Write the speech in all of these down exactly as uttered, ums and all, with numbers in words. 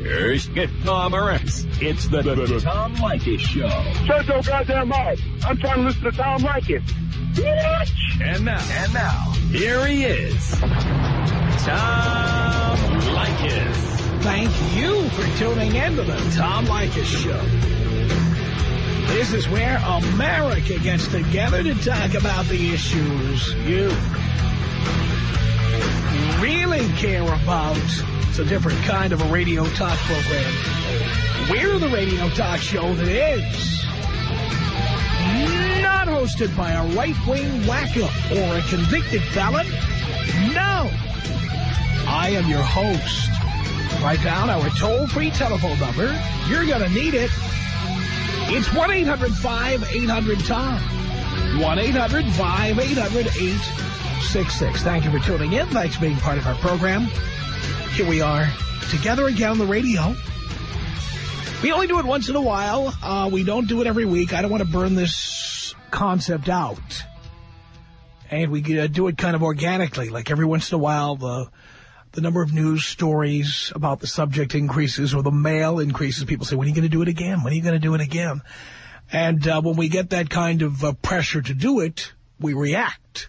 Here's get Tom Morris. It's the, the, the Tom Leykis Show. Shut your goddamn mouth. I'm trying to listen to Tom Leykis. What? And now, and now, here he is, Tom Leykis. Thank you for tuning in to the Tom Leykis Show. This is where America gets together to talk about the issues you really care about. It's a different kind of a radio talk program. We're the radio talk show that is not hosted by a right-wing wacko or a convicted felon. No. I am your host. Write down our toll-free telephone number. You're going to need it. It's one eight hundred five eight hundred Tom. one eight hundred five eight hundred eight six six. Thank you for tuning in. Thanks for being part of our program. Here we are together again on the radio. We only do it once in a while. Uh, we don't do it every week. I don't want to burn this concept out. And we uh, do it kind of organically. Like every once in a while, the the number of news stories about the subject increases or the mail increases. People say, when are you going to do it again? When are you going to do it again? And uh, when we get that kind of uh, pressure to do it, we react.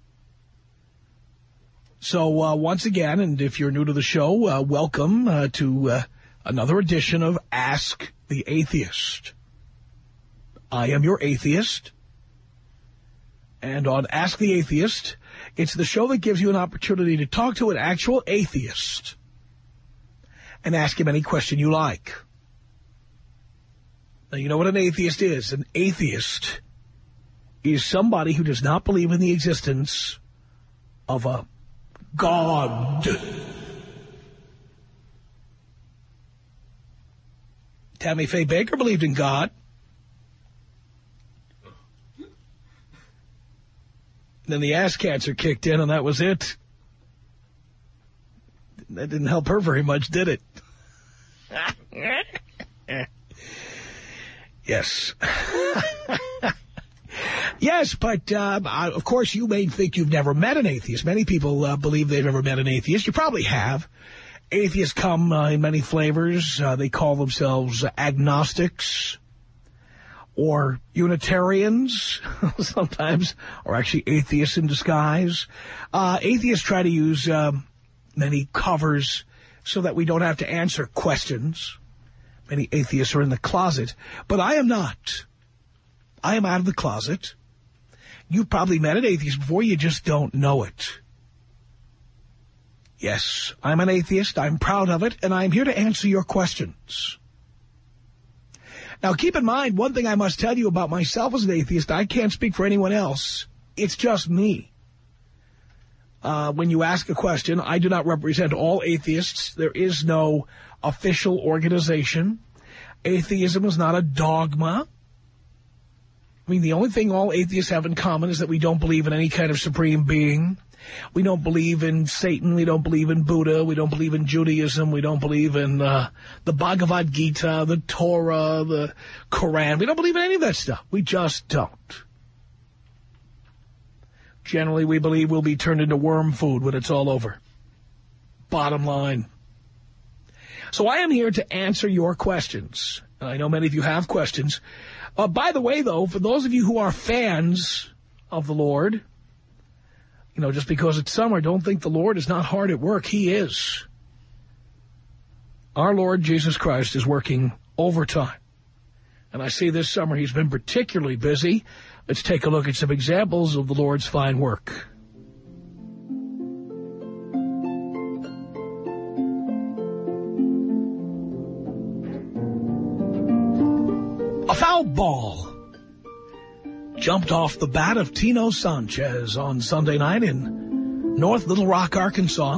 So uh, once again, and if you're new to the show, uh, welcome uh, to uh, another edition of Ask the Atheist. I am your atheist. And on Ask the Atheist, it's the show that gives you an opportunity to talk to an actual atheist and ask him any question you like. Now, you know what an atheist is? An atheist is somebody who does not believe in the existence of a God. Tammy Faye Baker believed in God. Then the ass cancer kicked in, and that was it. That didn't help her very much, did it? Yes. Yes, but, uh, of course, you may think you've never met an atheist. Many people uh, believe they've never met an atheist. You probably have. Atheists come uh, in many flavors. Uh, they call themselves agnostics or Unitarians sometimes, or actually atheists in disguise. Uh, atheists try to use um, many covers so that we don't have to answer questions. Many atheists are in the closet, but I am not. I am out of the closet. You've probably met an atheist before, you just don't know it. Yes, I'm an atheist, I'm proud of it, and I'm here to answer your questions. Now, keep in mind, one thing I must tell you about myself as an atheist, I can't speak for anyone else. It's just me. Uh, when you ask a question, I do not represent all atheists. There is no official organization. Atheism is not a dogma. I mean, the only thing all atheists have in common is that we don't believe in any kind of supreme being. We don't believe in Satan. We don't believe in Buddha. We don't believe in Judaism. We don't believe in uh, the Bhagavad Gita, the Torah, the Quran. We don't believe in any of that stuff. We just don't. Generally, we believe we'll be turned into worm food when it's all over. Bottom line. So I am here to answer your questions. And I know many of you have questions. Uh, by the way, though, for those of you who are fans of the Lord, you know, just because it's summer, don't think the Lord is not hard at work. He is. Our Lord Jesus Christ is working overtime. And I see this summer he's been particularly busy. Let's take a look at some examples of the Lord's fine work. A foul ball jumped off the bat of Tino Sanchez on Sunday night in North Little Rock, Arkansas.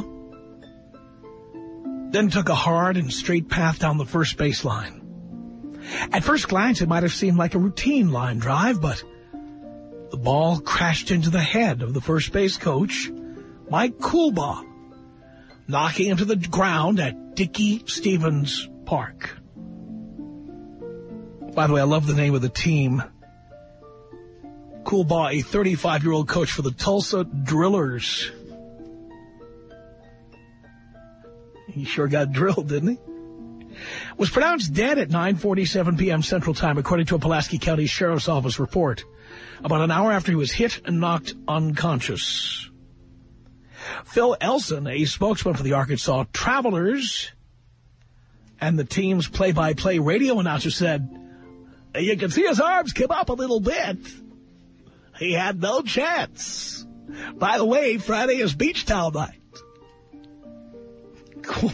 Then took a hard and straight path down the first base line. At first glance, it might have seemed like a routine line drive, but the ball crashed into the head of the first base coach, Mike Coolbaugh, knocking him to the ground at Dickey Stevens Park. By the way, I love the name of the team. Coolbaugh, a thirty-five-year-old coach for the Tulsa Drillers. He sure got drilled, didn't he? was pronounced dead at nine forty-seven p m Central Time, according to a Pulaski County Sheriff's Office report, about an hour after he was hit and knocked unconscious. Phil Elson, a spokesman for the Arkansas Travelers, and the team's play-by-play radio announcer said, "You can see his arms come up a little bit. He had no chance. By the way, Friday is beach towel night." Cool.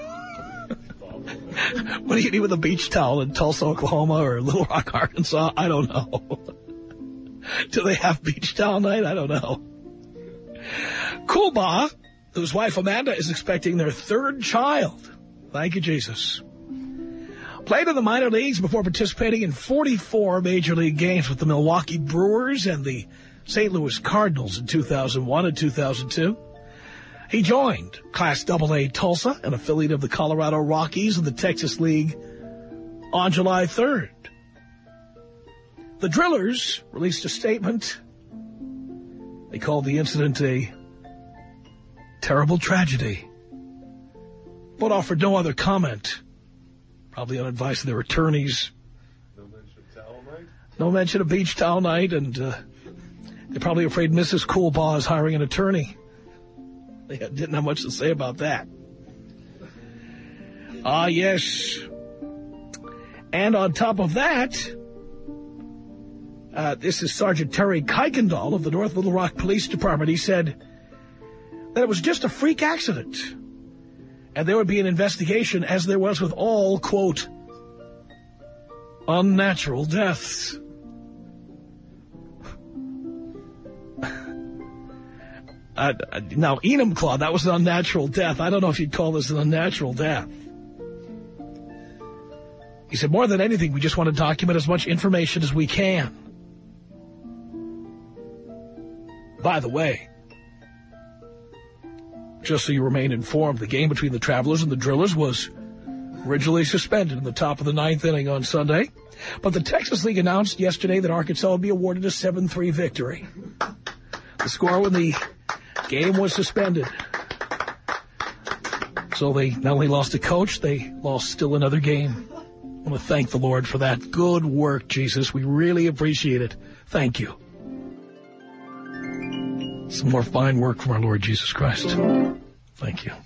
What do you need with a beach towel in Tulsa, Oklahoma, or Little Rock, Arkansas? I don't know. Do they have beach towel night? I don't know. Coolbaugh, whose wife Amanda is expecting their third child. Thank you, Jesus. Played in the minor leagues before participating in forty-four Major League games with the Milwaukee Brewers and the Saint Louis Cardinals in two thousand one and two thousand two. He joined Class double A Tulsa, an affiliate of the Colorado Rockies in the Texas League, on July third. The Drillers released a statement. They called the incident a terrible tragedy, but offered no other comment, probably on advice of their attorneys. No mention of towel night? No mention of beach towel night, and uh, they're probably afraid Missus Coolbaugh is hiring an attorney. They didn't have much to say about that. Ah, yes. And on top of that, uh, this is Sergeant Terry Kuykendall of the North Little Rock Police Department. He said that it was just a freak accident, and there would be an investigation, as there was with all, quote, unnatural deaths. Uh, now, Enumclaw, that was an unnatural death. I don't know if you'd call this an unnatural death. He said, more than anything, we just want to document as much information as we can. By the way, just so you remain informed, the game between the Travelers and the Drillers was originally suspended in the top of the ninth inning on Sunday. But the Texas League announced yesterday that Arkansas would be awarded a seven three victory. The score when the game was suspended. So they not only lost a coach, they lost still another game. I want to thank the Lord for that. Good work, Jesus. We really appreciate it. Thank you. Some more fine work from our Lord Jesus Christ. Thank you.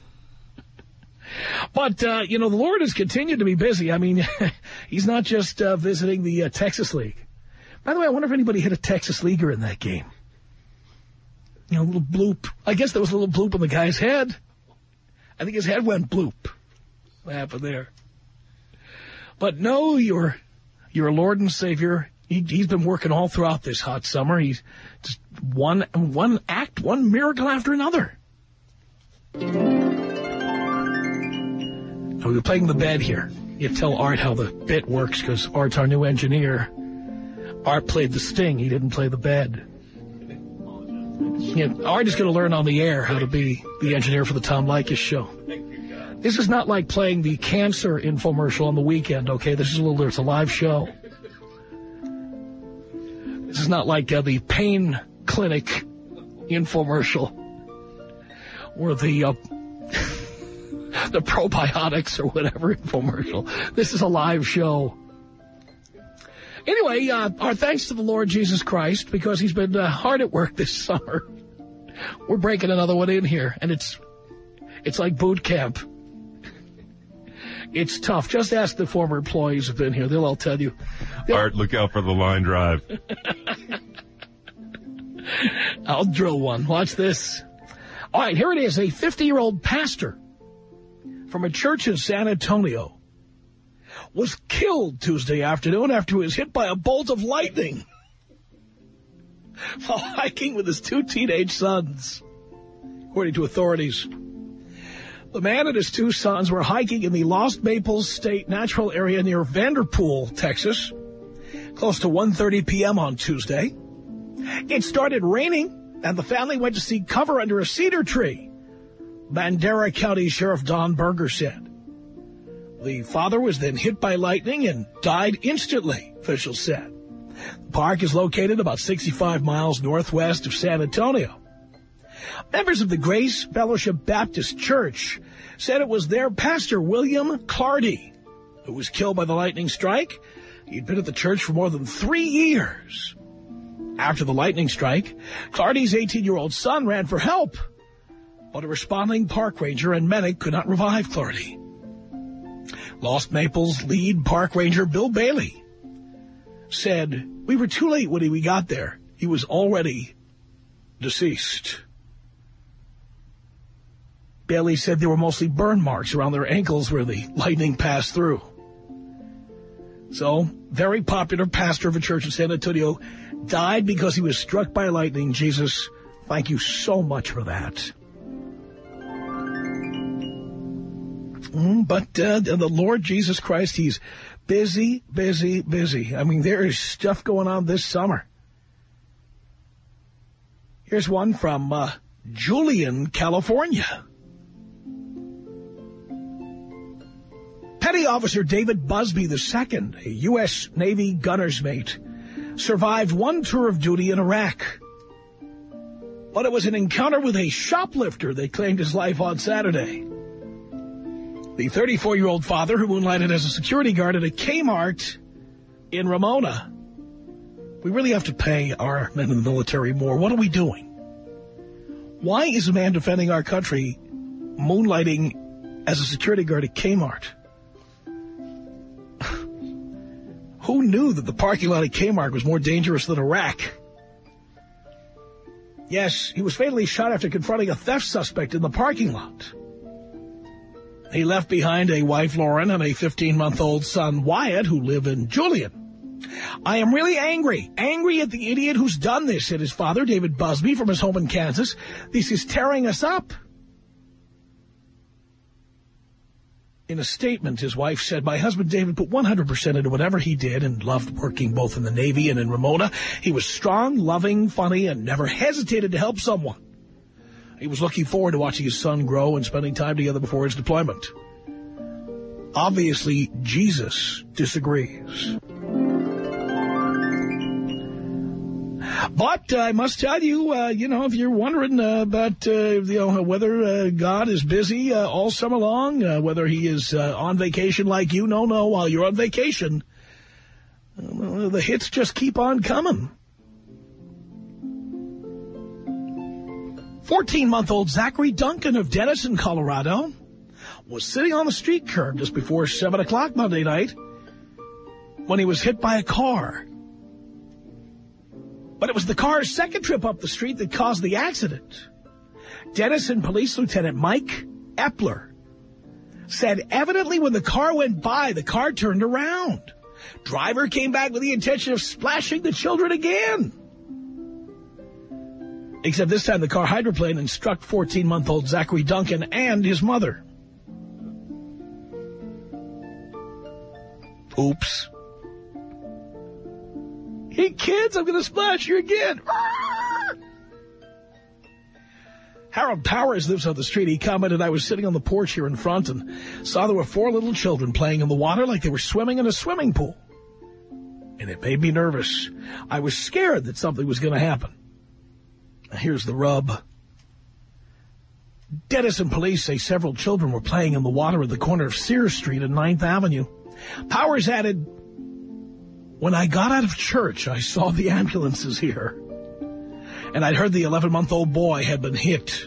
But, uh, you know, the Lord has continued to be busy. I mean, he's not just uh, visiting the uh, Texas League. By the way, I wonder if anybody hit a Texas Leaguer in that game. You know, a little bloop. I guess there was a little bloop on the guy's head. I think his head went bloop. What happened there? But no, your, your Lord and Savior, he, he's been working all throughout this hot summer. He's just one, one act, one miracle after another. Now, we were playing the bed here. You tell Art how the bit works, because Art's our new engineer. Art played the sting. He didn't play the bed. Yeah, Art is going to learn on the air how to be the engineer for the Tom Leykis show. This is not like playing the cancer infomercial on the weekend, okay? This is a little, it's a live show. This is not like uh, the pain clinic infomercial or the uh, the probiotics or whatever infomercial. This is a live show. Anyway, uh, our thanks to the Lord Jesus Christ, because he's been uh, hard at work this summer. We're breaking another one in here, and it's it's like boot camp. It's tough. Just ask the former employees who've been here. They'll all tell you. They'll... Art, look out for the line drive. I'll drill one. Watch this. All right, here it is. A fifty-year-old pastor from a church in San Antonio was killed Tuesday afternoon after he was hit by a bolt of lightning while hiking with his two teenage sons, according to authorities. The man and his two sons were hiking in the Lost Maples State Natural Area near Vanderpool, Texas, close to one thirty p m on Tuesday. It started raining, and the family went to seek cover under a cedar tree, Bandera County Sheriff Don Berger said. The father was then hit by lightning and died instantly, officials said. The park is located about sixty-five miles northwest of San Antonio. Members of the Grace Fellowship Baptist Church said it was their pastor, William Clardy, who was killed by the lightning strike. He'd been at the church for more than three years. After the lightning strike, Clardy's eighteen-year-old son ran for help, but a responding park ranger and medic could not revive Clardy. Lost Maples lead park ranger Bill Bailey said, "We were too late when we got there. He was already deceased." Bailey said there were mostly burn marks around their ankles where the lightning passed through. So, very popular pastor of a church in San Antonio died because he was struck by lightning. Jesus, thank you so much for that. Mm, but uh, the Lord Jesus Christ, he's busy, busy, busy. I mean, there is stuff going on this summer. Here's one from uh, Julian, California. Petty Officer David Busby the Second, a U S Navy gunner's mate, survived one tour of duty in Iraq. But it was an encounter with a shoplifter that claimed his life on Saturday. The thirty-four-year-old father, who moonlighted as a security guard at a Kmart in Ramona. We really have to pay our men in the military more. What are we doing? Why is a man defending our country moonlighting as a security guard at Kmart? Who knew that the parking lot at Kmart was more dangerous than Iraq? Yes, he was fatally shot after confronting a theft suspect in the parking lot. He left behind a wife, Lauren, and a fifteen-month-old son, Wyatt, who live in Julian. "I am really angry, angry at the idiot who's done this," said his father, David Busby, from his home in Kansas. "This is tearing us up." In a statement, his wife said, "My husband David put one hundred percent into whatever he did and loved working both in the Navy and in Ramona. He was strong, loving, funny, and never hesitated to help someone. He was looking forward to watching his son grow and spending time together before his deployment." Obviously, Jesus disagrees. But uh, I must tell you, uh, you know, if you're wondering uh, about, uh, you know, whether uh, God is busy uh, all summer long, uh, whether he is uh, on vacation like you, no, no, while you're on vacation, uh, the hits just keep on coming. fourteen-month-old Zachary Duncan of Denison, Colorado, was sitting on the street curb just before seven o'clock Monday night when he was hit by a car. But it was the car's second trip up the street that caused the accident. Denison Police Lieutenant Mike Epler said evidently when the car went by, the car turned around. Driver came back with the intention of splashing the children again. Except this time the car hydroplaned and struck fourteen-month-old Zachary Duncan and his mother. Oops. "Hey, kids, I'm going to splash you again." Harold Powers lives on the street. He commented, "I was sitting on the porch here in front and saw there were four little children playing in the water like they were swimming in a swimming pool. And it made me nervous. I was scared that something was going to happen." Here's the rub. Denison police say several children were playing in the water at the corner of Sears Street and ninth Avenue. Powers added, "When I got out of church, I saw the ambulances here. And I'd heard the eleven-month-old boy had been hit."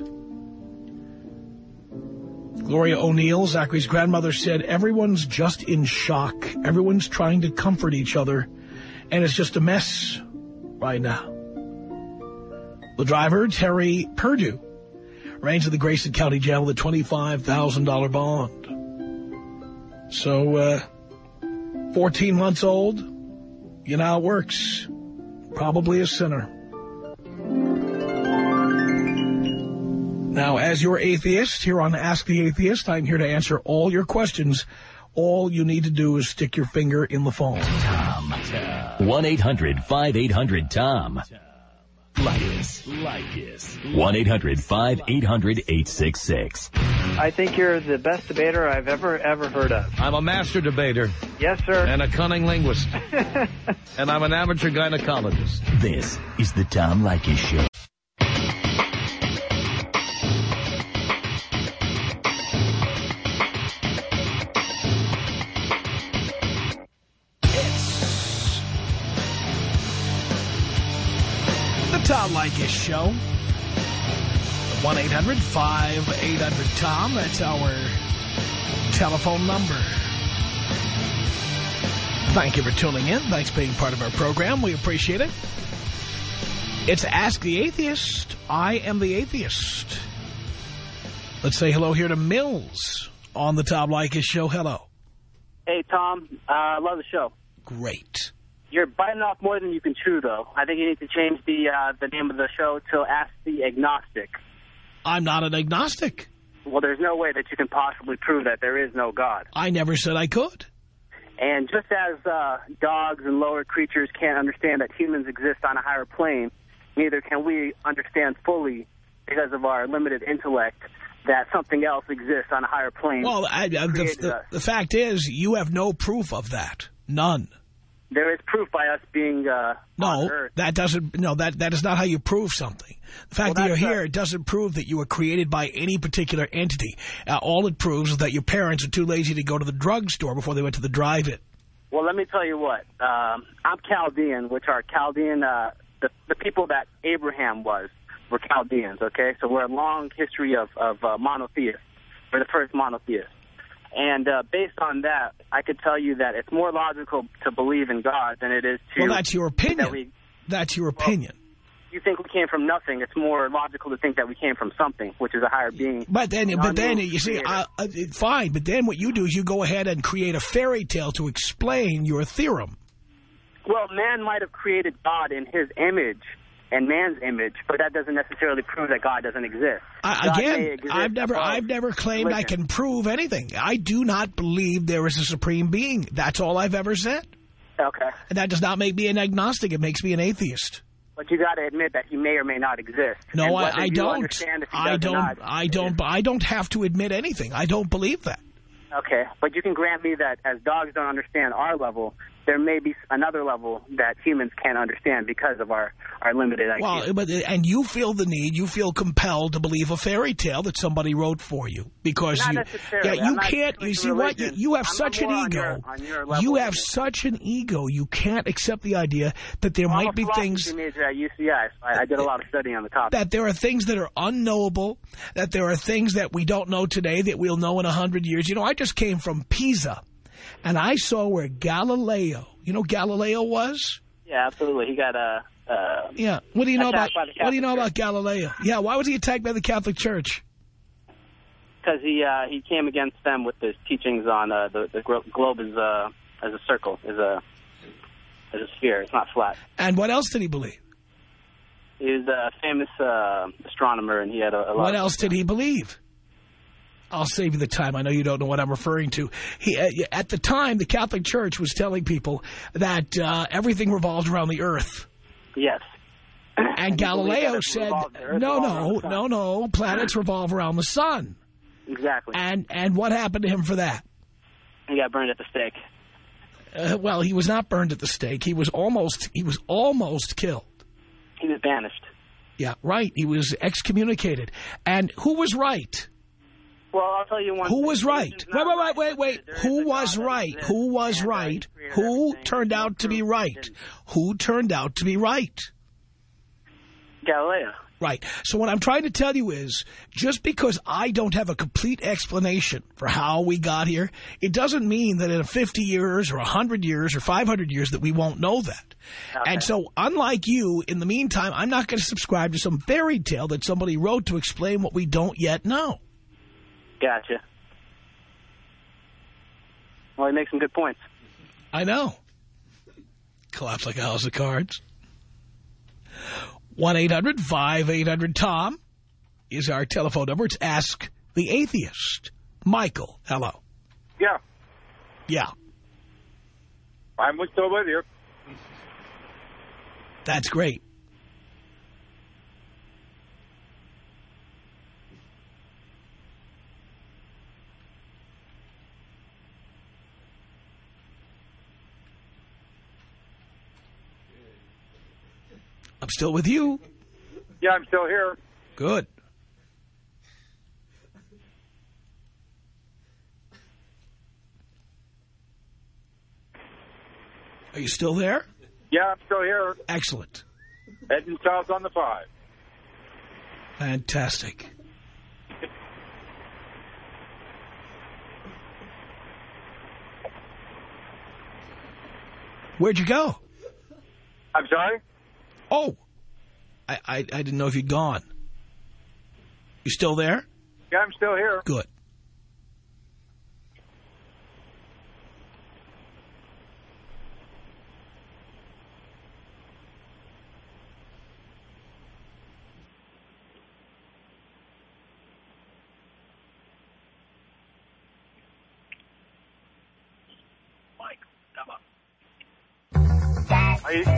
Gloria O'Neill, Zachary's grandmother, said, "Everyone's just in shock. Everyone's trying to comfort each other. And it's just a mess right now." The driver, Terry Perdue, ran to the Grayson County Jail with a twenty-five thousand dollars bond. So, uh, fourteen months old, you know how it works. Probably a sinner. Now, as your atheist, here on Ask the Atheist, I'm here to answer all your questions. All you need to do is stick your finger in the phone. Tom. one eight hundred five eight hundred Tom. Like us. Like us. one eight hundred five eight hundred eight six six. I think you're the best debater I've ever, ever heard of. I'm a master debater. Yes, sir. And a cunning linguist. And I'm an amateur gynecologist. This is the Tom Leykis Show. Tom Leykis Show. one eight hundred five eight hundred Tom. That's our telephone number. Thank you for tuning in. Thanks for being part of our program. We appreciate it. It's Ask the Atheist. I am the Atheist. Let's say hello here to Mills on the Tom Leykis Show. Hello. Hey, Tom. I uh, love the show. Great. You're biting off more than you can chew, though. I think you need to change the uh, the name of the show to Ask the Agnostic. I'm not an agnostic. Well, there's no way that you can possibly prove that there is no God. I never said I could. And just as uh, dogs and lower creatures can't understand that humans exist on a higher plane, neither can we understand fully, because of our limited intellect, that something else exists on a higher plane. Well, I, I, the, the, the fact is, you have no proof of that. None. There is proof by us being uh, no, on Earth. that doesn't. No, that that is not how you prove something. The fact well, that you're here it doesn't prove that you were created by any particular entity. Uh, all it proves is that your parents are too lazy to go to the drugstore before they went to the drive-in. Well, let me tell you what. Um, I'm Chaldean, which are Chaldean. Uh, the the people that Abraham was were Chaldeans. Okay, so we're a long history of of uh, monotheists. We're the first monotheists. And uh, based on that, I could tell you that it's more logical to believe in God than it is to... Well, that's your opinion. That we, that's your well, opinion. You think we came from nothing. It's more logical to think that we came from something, which is a higher being. But then, but then you see, uh, uh, fine, but then what you do is you go ahead and create a fairy tale to explain your theorem. Well, man might have created God in his image and man's image, but that doesn't necessarily prove that God doesn't exist. Uh, again, exist I've never I've never claimed religion. I can prove anything. I do not believe there is a supreme being. That's all I've ever said. Okay. And that does not make me an agnostic. It makes me an atheist. But you got to admit that he may or may not exist. No, I, I don't. I don't. Not, I don't. I don't have to admit anything. I don't believe that. Okay, but you can grant me that as dogs don't understand our level, there may be another level that humans can't understand because of our, our limited I Q. Well, but, and you feel the need, you feel compelled to believe a fairy tale that somebody wrote for you. Because not you, necessarily. Yeah, you I'm can't, you see what, you, you have I'm such an ego. On your, on your level you have such an ego, you can't accept the idea that there well, might be things... I'm a major at U C I. I, I did a lot of studying on the topic. That there are things that are unknowable, that there are things that we don't know today that we'll know in a hundred years. You know, I just came from Pisa, and I saw where Galileo... You know who Galileo was? Yeah, absolutely. He got a. Uh, uh, yeah. What do you know about? What do you know Church. about Galileo? Yeah. Why was he attacked by the Catholic Church? Because he uh, he came against them with his teachings on uh, the the globe is uh, as a circle, is a as a sphere. It's not flat. And what else did he believe? He was a famous uh, astronomer, and he had a, a lot. What of else did he believe? I'll save you the time. I know you don't know what I'm referring to. He, uh, at the time, the Catholic Church was telling people that uh, everything revolved around the Earth. Yes. And, and Galileo said, no, no, no, no, planets revolve around the sun. Exactly. And and what happened to him for that? He got burned at the stake. Uh, well, he was not burned at the stake. He was almost, he was almost killed. He was banished. Yeah, right. He was excommunicated. And who was right? Well, I'll tell you one Who thing. was right? Wait, wait, wait, wait, wait. Who was right? Who was right? Who turned out to be right? Who turned out to be right? Galileo. Right. So what I'm trying to tell you is, just because I don't have a complete explanation for how we got here, it doesn't mean that in fifty years or one hundred years or five hundred years that we won't know that. Okay. And so, unlike you, in the meantime, I'm not going to subscribe to some fairy tale that somebody wrote to explain what we don't yet know. Gotcha. Well, he makes some good points. I know. Collapse like a house of cards. one eight hundred five eight hundred Tom is our telephone number. It's Ask the Atheist. Michael, hello. Yeah. Yeah. I'm still with you. That's great. I'm still with you. Yeah, I'm still here. Good. Are you still there? Yeah, I'm still here. Excellent. Heading south on the five. Fantastic. Where'd you go? I'm sorry? Oh, I, I, I didn't know if you'd gone. You still there? Yeah, I'm still here. Good. Mike, come up. I,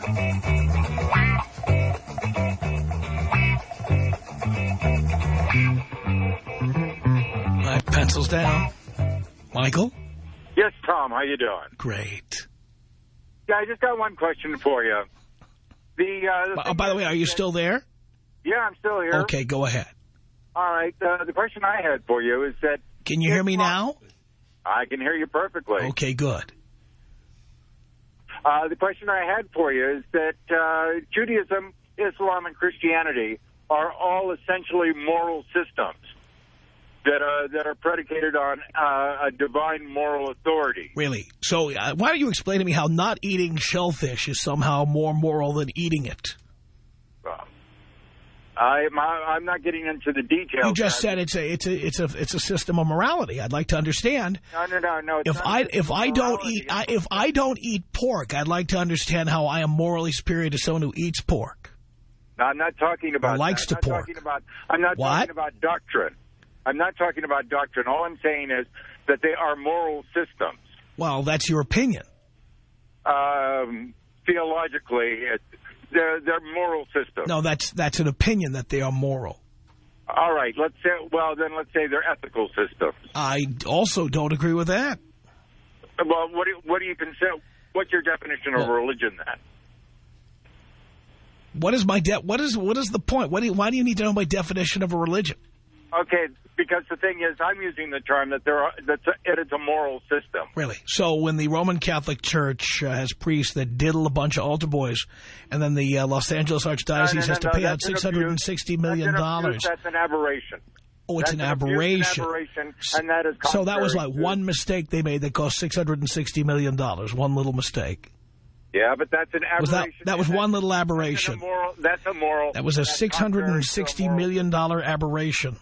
My pencils down. Michael? yes, Tom, how you doing? Great. Yeah, I just got one question for you. The, uh, the Oh, by the way, are you still there? Yeah, I'm still here. Okay, go ahead. All right. Uh, the question I had for you is that... Can you hear me now? I can hear you perfectly. Okay, good. Uh, the question I had for you is that uh, Judaism, Islam, and Christianity are all essentially moral systems that are that are predicated on uh, a divine moral authority. Really? So uh, why don't you explain to me how not eating shellfish is somehow more moral than eating it? Uh, I, my, I'm not getting into the details. You just said it's a it's a it's a it's a system of morality. I'd like to understand. No, no, no, no. It's If not I a system if of I don't morality. eat I, if I don't eat pork, I'd like to understand how I am morally superior to someone who eats pork. No, I'm not talking about. Or likes that. to I'm not pork. Talking about, I'm not What? talking about doctrine. I'm not talking about doctrine. All I'm saying is that they are moral systems. Well, that's your opinion. Um, theologically, it, they're they're moral systems. No, that's that's an opinion that they are moral. All right. Let's say. Well, then let's say they're ethical systems. I also don't agree with that. Well, what do you, what do you consider? What's your definition of Well, religion then? What is my de what is what is the point? What do you, why do you need to know my definition of a religion? Okay, because the thing is, I'm using the term that there are that's a, it is a moral system. Really? So when the Roman Catholic Church uh, has priests that diddle a bunch of altar boys, and then the uh, Los Angeles Archdiocese No, no, no, has to no, pay out that's an six hundred sixty million abuse. dollars. That's an aberration. Oh, it's That's an an abuse, aberration. an aberration, and that is So that was like contrary to- one mistake they made that cost six hundred sixty million dollars. One little mistake. Yeah, but that's an aberration. Was that, that was and one that's- little That's aberration. a moral. That's a moral. That was a that's six hundred sixty contrary to a million dollars aberration.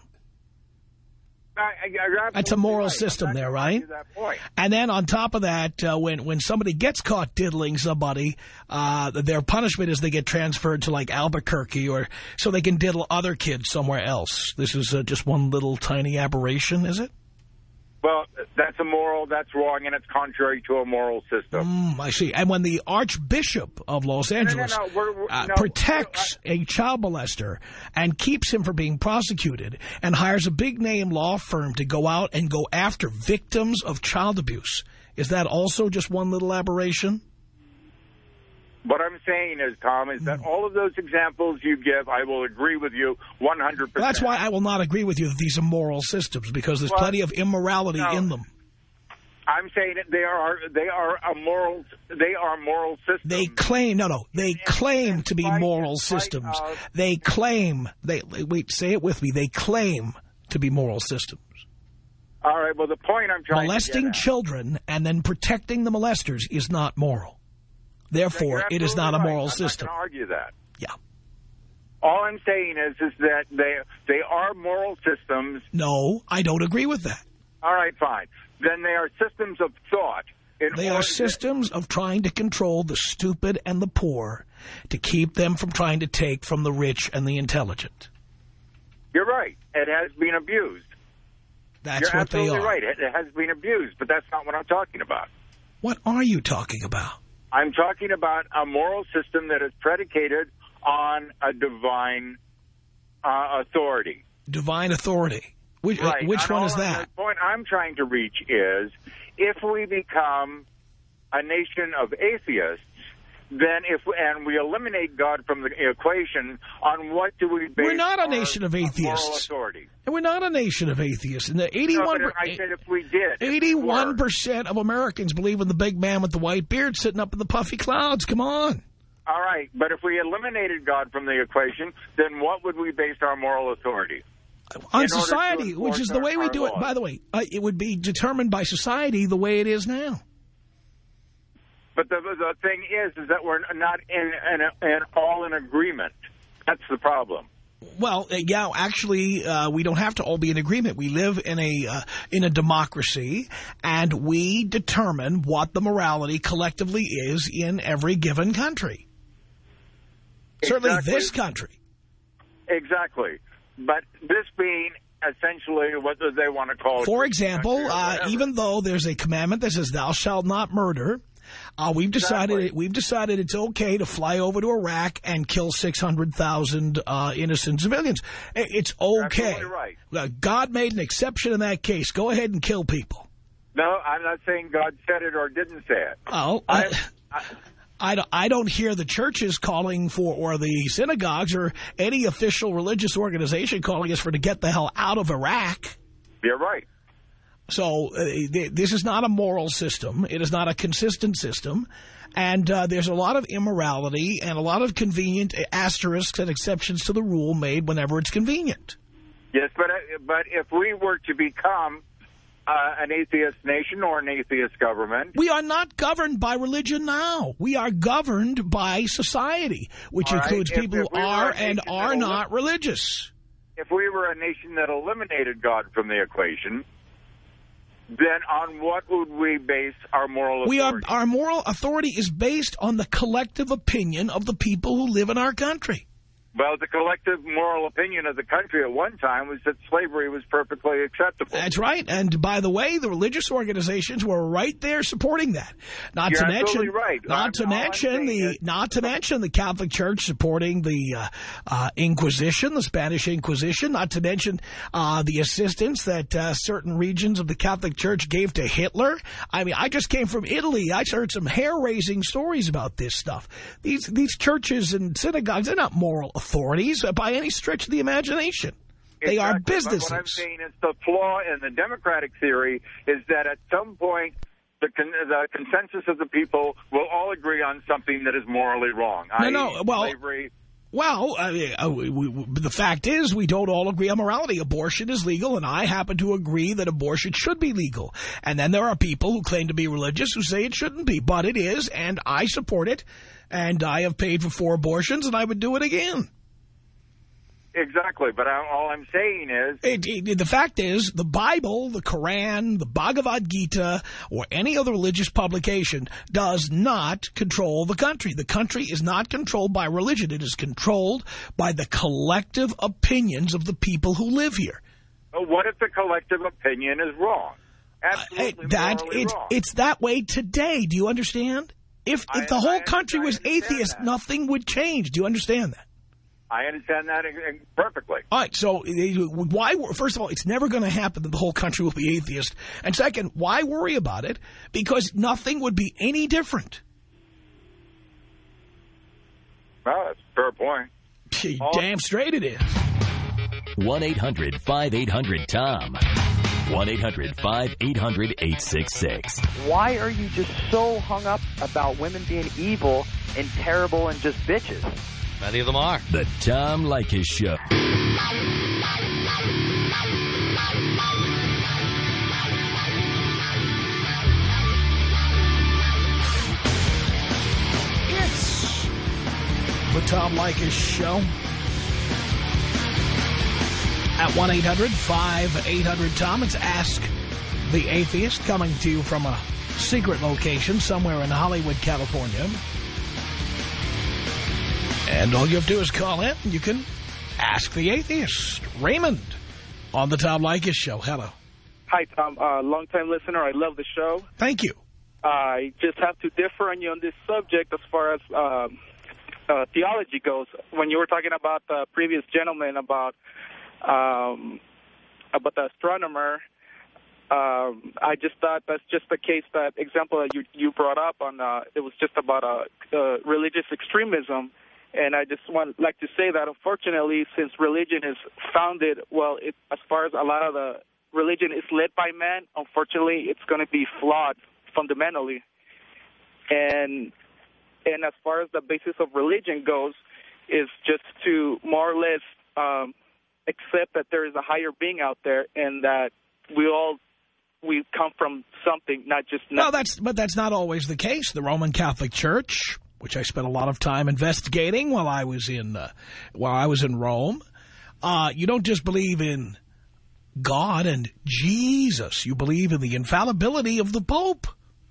I, I, you're That's a moral absolutely right. system I'm not there, gonna right? argue that point. And then on top of that, uh, when, when somebody gets caught diddling somebody, uh, their punishment is they get transferred to like Albuquerque or so they can diddle other kids somewhere else. This is uh, just one little tiny aberration, is it? Well, that's a moral. That's wrong, and it's contrary to a moral system. Mm, I see. And when the Archbishop of Los Angeles no, no, we're- we're- uh, no, protects a child molester and keeps him from being prosecuted and hires a big-name law firm to go out and go after victims of child abuse, is that also just one little aberration? What I'm saying is, Tom, is Mm. that all of those examples you give, I will agree with you one hundred percent. Well, that's why I will not agree with you that these are moral systems, because there's Well, plenty of immorality no. in them. I'm saying that they are they are a moral they are moral systems. They claim, no, no, they claim to be spite- moral in spite systems. of- They claim, they wait, say it with me, they claim to be moral systems. All right. Well, the point I'm trying Molesting to get at, children and then protecting the molesters is not moral. Therefore, You're it is not a absolutely moral right. system. I'm not going to argue that. Yeah. All I'm saying is is that they they are moral systems. No, I don't agree with that. All right, fine. Then they are systems of thought. In They order are to- systems of trying to control the stupid and the poor to keep them from trying to take from the rich and the intelligent. You're right. It has been abused. That's You're what they absolutely are. right. It, it has been abused, but that's not what I'm talking about. What are you talking about? I'm talking about a moral system that is predicated on a divine uh, authority. Divine authority. Which, Right. uh, which And one all- is that? The point I'm trying to reach is if we become a nation of atheists, then if and we eliminate God from the equation, on what do we base We're not a our nation of moral atheists. authority? And we're not a nation of atheists. And the No, eighty-one, but I said if we did. eighty-one percent of Americans believe in the big man with the white beard sitting up in the puffy clouds. Come on. All right, but if we eliminated God from the equation, then what would we base our moral authority? On society, which is the way we do it. By the way, uh, it would be determined by society the way it is now. But the, the thing is, is that we're not in, in, in all in agreement. That's the problem. Well, uh, yeah, actually, uh, we don't have to all be in agreement. We live in a uh, in a democracy, and we determine what the morality collectively is in every given country. Certainly Exactly. this country. Exactly. But this being essentially what they want to call... For example, uh, even though there's a commandment that says thou shalt not murder, uh, we've decided Exactly. we've decided it's okay to fly over to Iraq and kill six hundred thousand uh, innocent civilians. It's okay. Absolutely right. Uh, God made an exception in that case. Go ahead and kill people. No, I'm not saying God said it or didn't say it. Oh, I, I, I, I, don't, I don't hear the churches calling for, or the synagogues, or any official religious organization calling us for to get the hell out of Iraq. You're right. So uh, th this is not a moral system. It is not a consistent system. And uh, there's a lot of immorality and a lot of convenient asterisks and exceptions to the rule made whenever it's convenient. Yes, but but if we were to become uh, an atheist nation or an atheist government... We are not governed by religion now. We are governed by society, which All right, includes if- people if who we were are a and nation are that not religious. If we were a nation that eliminated God from the equation, then on what would we base our moral authority? We are, our moral authority is based on the collective opinion of the people who live in our country. Well, the collective moral opinion of the country at one time was that slavery was perfectly acceptable. That's right. And by the way, the religious organizations were right there supporting that. Not You're to mention, absolutely right. not I'm- to all I'm mention saying the, is- not to mention the Catholic Church supporting the uh, uh, Inquisition, the Spanish Inquisition. Not to mention uh, the assistance that uh, certain regions of the Catholic Church gave to Hitler. I mean, I just came from Italy. I heard some hair-raising stories about this stuff. These these churches and synagogues, they're not moral authorities by any stretch of the imagination. They Exactly. are But businesses. what I'm saying is the flaw in the democratic theory is that at some point the, con the consensus of the people will all agree on something that is morally wrong. No, no, well, slavery. Well, I mean, uh, we, we, the fact is we don't all agree on morality. Abortion is legal, and I happen to agree that abortion should be legal. And then there are people who claim to be religious who say it shouldn't be, but it is, and I support it. And I have paid for four abortions, and I would do it again. Exactly, but I, all I'm saying is... It, it, the fact is, the Bible, the Quran, the Bhagavad Gita, or any other religious publication does not control the country. The country is not controlled by religion. It is controlled by the collective opinions of the people who live here. What if the collective opinion is wrong? Absolutely Uh, that morally it's, wrong. it's that way today. Do you understand? If, if I- the whole I- country I was understand atheist, that. nothing would change. Do you understand that? I understand that perfectly. All right, so uh, why? First of all, it's never going to happen that the whole country will be atheist. And second, why worry about it? Because nothing would be any different. Well, that's a fair point. Damn straight it is. one eight hundred five eight hundred Tom. one eight hundred five eight hundred eight six six. Why are you just so hung up about women being evil and terrible and just bitches? Many of them are. The Tom Leykis Show. It's the Tom Leykis Show. At one eight hundred five eight hundred Tom, it's Ask the Atheist, coming to you from a secret location somewhere in Hollywood, California. And all you have to do is call in. You can ask the atheist. Raymond on the Tom Leykis Show. Hello. Hi, Tom. Uh, long-time listener. I love the show. Thank you. I just have to differ on you on this subject as far as um, uh, theology goes. When you were talking about the previous gentleman about um, about the astronomer, um, I just thought that's just the case, that example that you, you brought up on, uh, it was just about uh, uh, religious extremism. And I just want like to say that, unfortunately, since religion is founded, well, it, as far as a lot of the religion is led by man, unfortunately, it's going to be flawed fundamentally. And And as far as the basis of religion goes, is just to more or less um, accept that there is a higher being out there and that we all we come from something, not just nothing. No, that's but that's not always the case. The Roman Catholic Church, which I spent a lot of time investigating while I was in uh, while I was in Rome, uh, you don't just believe in God and Jesus. You believe in the infallibility of the Pope.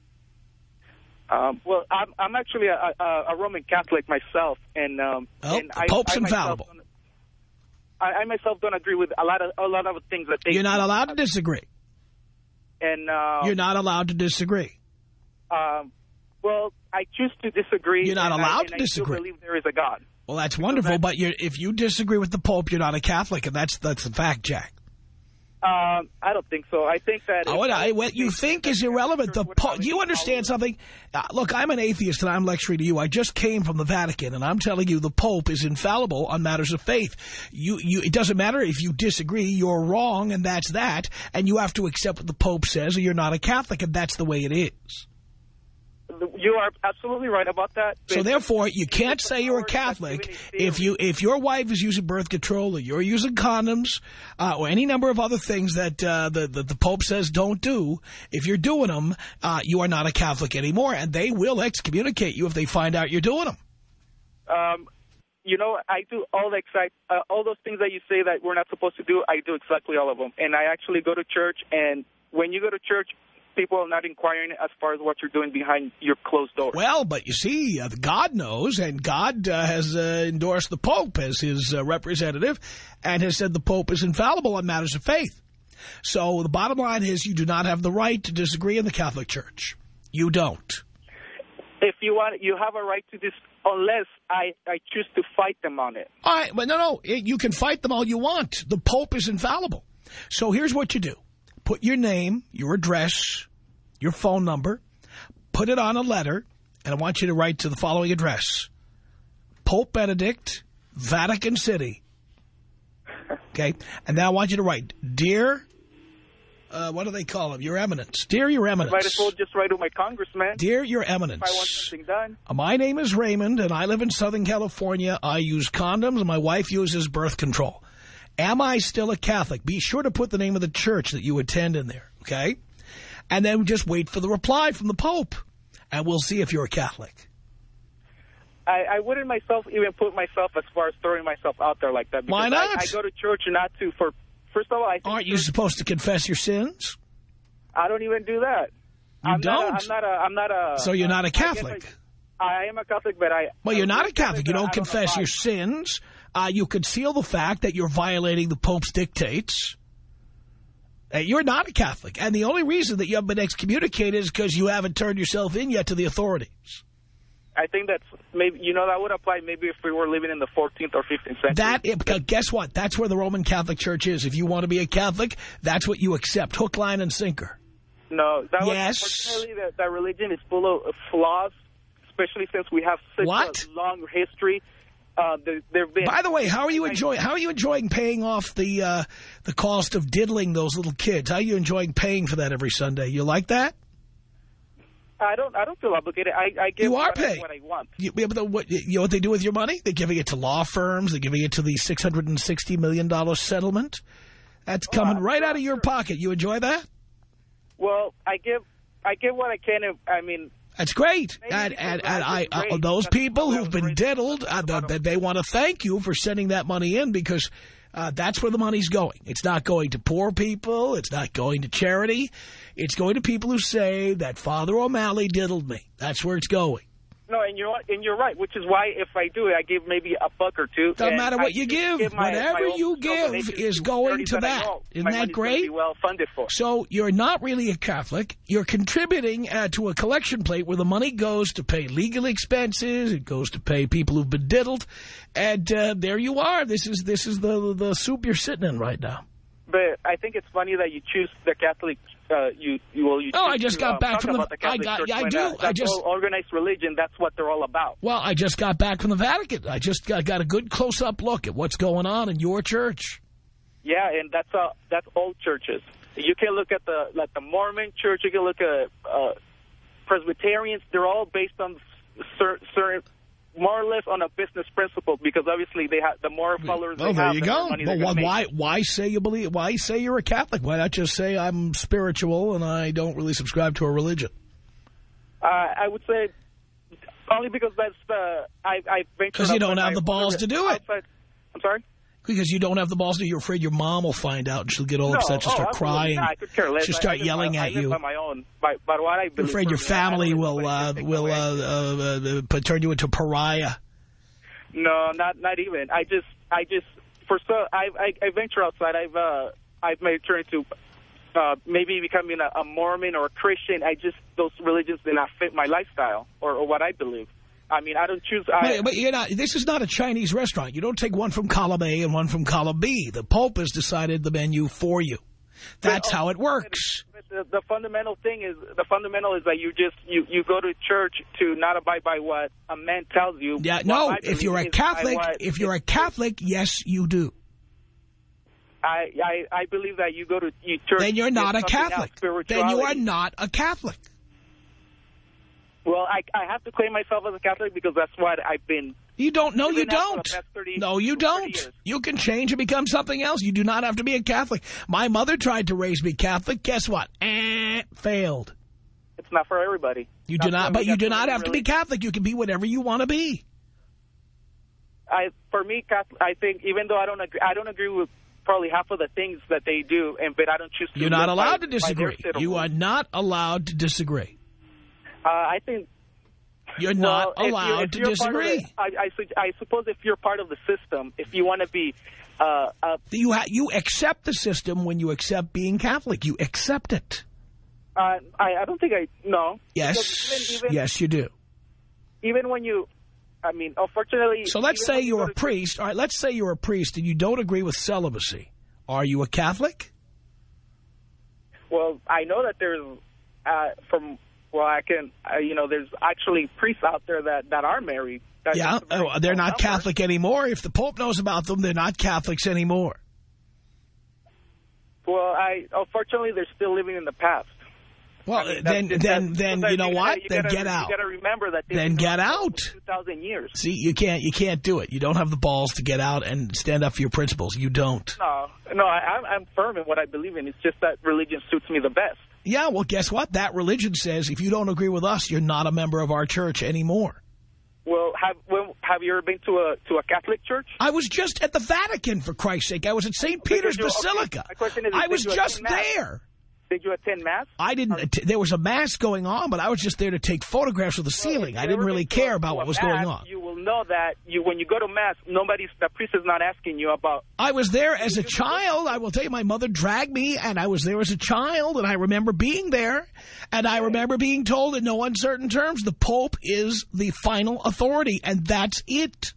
Um, well, I'm, I'm actually a, a, a Roman Catholic myself, and, um, oh, and the Pope's I, I infallible. Myself I, I myself don't agree with a lot of a lot of things that they. You're not allowed to disagree. And uh, you're not allowed to disagree. Um, well, I choose to disagree. You're not allowed I, to and disagree. I still believe there is a God. Well, that's wonderful, but you're, if you disagree with the Pope, you're not a Catholic, and that's that's the fact, Jack. Um, I don't think so. I think that... Oh, I, what you think is irrelevant. The Pope, you understand something? Uh, look, I'm an atheist, and I'm lecturing to you. I just came from the Vatican, and I'm telling you the Pope is infallible on matters of faith. You, you, it doesn't matter if you disagree. You're wrong, and that's that. And you have to accept what the Pope says, or you're not a Catholic, and that's the way it is. You are absolutely right about that. So therefore, you can't say you're a Catholic if you if your wife is using birth control, or you're using condoms, uh, or any number of other things that uh, the, the the Pope says don't do. If you're doing them, uh, you are not a Catholic anymore, and they will excommunicate you if they find out you're doing them. Um, you know, I do all the exact uh, all those things that you say that we're not supposed to do. I do exactly all of them, and I actually go to church. And when you go to church, people are not inquiring as far as what you're doing behind your closed door. Well, but you see, uh, God knows, and God uh, has uh, endorsed the Pope as his uh, representative and has said the Pope is infallible on matters of faith. So the bottom line is you do not have the right to disagree in the Catholic Church. You don't. If you want, you have a right to this unless I, I choose to fight them on it. All right, but no, no, it, you can fight them all you want. The Pope is infallible. So here's what you do. Put your name, your address, your phone number, put it on a letter, and I want you to write to the following address. Pope Benedict, Vatican City. Okay? And now I want you to write, Dear, uh, what do they call him? Your Eminence. Dear Your Eminence. I might as well just write to my congressman. Dear Your Eminence. If I want something done. My name is Raymond, and I live in Southern California. I use condoms, and my wife uses birth control. Am I still a Catholic? Be sure to put the name of the church that you attend in there, okay? And then just wait for the reply from the Pope, and we'll see if you're a Catholic. I, I wouldn't myself even put myself as far as throwing myself out there like that. Why not? I, I go to church not to, for, first of all, I think... Aren't you supposed to confess your sins? I don't even do that. You I'm don't? Not a, I'm not a... I'm not a so you're not a uh, Catholic? I, I am a Catholic, but I... Well, you're not a Catholic. You don't I confess don't your sins. Uh, you conceal the fact that you're violating the Pope's dictates. Uh, you're not a Catholic. And the only reason that you haven't been excommunicated is because you haven't turned yourself in yet to the authorities. I think that's maybe, you know, that would apply maybe if we were living in the fourteenth or fifteenth century. That, it, guess what? That's where the Roman Catholic Church is. If you want to be a Catholic, that's what you accept. Hook, line, and sinker. No, that yes. was unfortunately that, that religion is full of flaws, especially since we have such what? a long history. Uh, there, there have been. By the way, how are you enjoying? How are you enjoying paying off the uh, the cost of diddling those little kids? How are you enjoying paying for that every Sunday? You like that? I don't. I don't feel obligated. I, I give you are what, paying. I, what I want. You, you know what, you know what they do with your money? They're giving it to law firms. They're giving it to the six hundred sixty million dollars settlement. That's coming oh, right out of your pocket. You enjoy that? Well, I give. I give what I can. I mean. That's great. And, and, and I, uh, those people who've been diddled, uh, they, they want to thank you for sending that money in because uh, that's where the money's going. It's not going to poor people. It's not going to charity. It's going to people who say that Father O'Malley diddled me. That's where it's going. No, and you're and you're right, which is why if I do it, I give maybe a buck or two. Doesn't matter what I you give. give my, Whatever my you give is going to that. Isn't that great? Well funded for. So you're not really a Catholic. You're contributing uh, to a collection plate where the money goes to pay legal expenses. It goes to pay people who've been diddled, and uh, there you are. This is this is the the soup you're sitting in right now. But I think it's funny that you choose the Catholic. Uh, you, you, well, you oh, I just to, got uh, back from the. the I got. Yeah, I when, do. Uh, I just organized religion. That's what they're all about. Well, I just got back from the Vatican. I just got, got a good close-up look at what's going on in your church. Yeah, and that's uh, that's all churches. You can look at the like the Mormon Church. You can look at uh, Presbyterians. They're all based on certain, certain, more or less on a business principle, because obviously they have the more followers well, they there have, you the go. more money Well, they're why, gonna why, make. why say you believe? Why say you're a Catholic? Why not just say I'm spiritual and I don't really subscribe to a religion? Uh, I would say only because that's the I I because you don't have the balls to do it. Outside. I'm sorry. Because you don't have the balls to. You're afraid your mom will find out and she'll get all no, upset. She'll oh, start absolutely. crying. No, I could care less. She'll I- start I live yelling by, at I live you. by my own. By, by what I You're believe afraid your personally, I family don't will really uh, take will away. uh, uh, uh, turn you into a pariah. No, not not even. I just I just for so I I, I venture outside. I've uh I've made turn into uh, maybe becoming a, a Mormon or a Christian. I just those religions do not fit my lifestyle or, or what I believe. I mean, I don't choose. I, But, but you're not. This is not a Chinese restaurant. You don't take one from column A and one from column B. The Pope has decided the menu for you. That's but, how it works. But the, the fundamental thing is the fundamental is that you just you you go to church to not abide by what a man tells you. Yeah, What no. I If believe you're a is by Catholic, what- if you're a Catholic, yes, you do. I, I I believe that you go to you church. Then you're not a is something else, Catholic. Then you are spirituality. not a Catholic. Well, I I have to claim myself as a Catholic because that's what I've been. You don't. No, you Been out for don't. the past thirty No, you thirty don't. years. You can change and become something else. You do not have to be a Catholic. My mother tried to raise me Catholic. Guess what? Eh, failed. It's not for everybody. You do not, for but you do everybody, not have to be really. Catholic. You can be whatever you want to be. I for me, Catholic, I think even though I don't agree, I don't agree with probably half of the things that they do, and but I don't choose to. You're not live by- allowed to by their disagree. set of You are rules. not allowed to disagree. Uh, I think. You're Well, not if you're- allowed if to you're part of disagree. the- I, I, su- I suppose if you're part of the system, if you want to be, uh, uh, You ha you accept the system when you accept being Catholic. You accept it. uh, I, I don't think I no. Yes, Because even, even, yes, you do. Even when you, I mean, unfortunately. So let's even say when you you're go a to- priest. All right, let's say you're a priest and you don't agree with celibacy. Are you a Catholic? Well, I know that there's uh, from. Well, I can, uh, you know, there's actually priests out there that, that are married. That Yeah, that's a very oh, they're small not number. Catholic anymore. If the Pope knows about them, they're not Catholics anymore. Well, I unfortunately they're still living in the past. Well, I mean, then, that's- then, that's- then, because you know gotta- what? you Then gotta- get out. You got to remember that. Then get out. Two thousand years. See, you can't, you can't do it. You don't have the balls to get out and stand up for your principles. You don't. No, no, I, I'm, I'm firm in what I believe in. It's just that religion suits me the best. Yeah, well, guess what? That religion says if you don't agree with us, you're not a member of our church anymore. Well, have when, have you ever been to a to a Catholic church? I was just at the Vatican, for Christ's sake. I was at Saint Peter's Did you- okay, Basilica. my question is, I did was you just attend Mass? there. Did you attend Mass? I didn't. att- There was a mass going on, but I was just there to take photographs of the ceiling. Well, I if you didn't ever really been to a- care about to what a was Mass, going on. You will know that you when you go to Mass, nobody's the priest is not asking you about. I was there as a child. I will tell you, my mother dragged me, and I was there as a child, and I remember being there, and I remember being told in no uncertain terms, the Pope is the final authority, and that's it.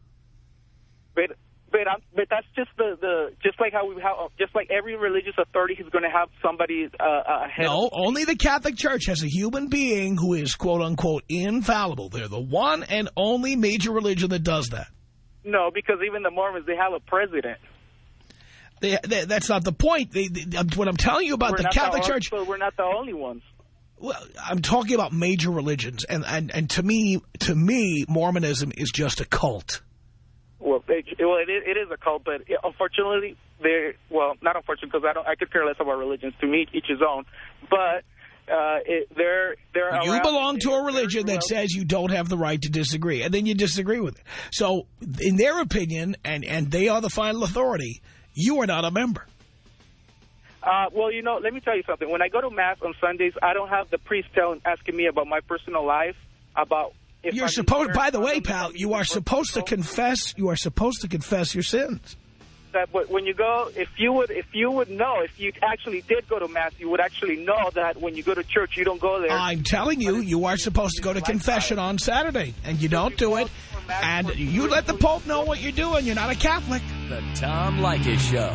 But but I'm, but that's just the, the just like how we have just like every religious authority is going to have somebody uh, uh, head. No, of- only the Catholic Church has a human being who is, quote-unquote, infallible. They're the one and only major religion that does that. No, because even the Mormons, they have a president. They, they, that's not the point. They, they, what I'm telling you about We're the not Catholic the, Church... So we're not the only ones. Well, I'm talking about major religions, and, and, and to me, to me, Mormonism is just a cult. Well, it, well, it, it is a cult, but it, unfortunately, they're well, not unfortunately, because I don't, I could care less about religions. To me, each his own. But uh, it, they're they're. You around- belong to a they're- religion they're- that says you don't have the right to disagree, and then you disagree with it. So, in their opinion, and and they are the final authority, you are not a member. Uh, well, you know, let me tell you something. When I go to Mass on Sundays, I don't have the priest telling, asking me about my personal life, about if You're I'm supposed. in By the church, way, I'm pal, in you are supposed to confess. You are supposed to confess your sins. That but when you go, if you would, if you would know, if you actually did go to Mass, you would actually know that when you go to church, you don't go there. I'm telling you, you are supposed to go to confession on Saturday, and you don't do it. And you let the Pope know what you're doing. You're not a Catholic. The Tom Leykis Show.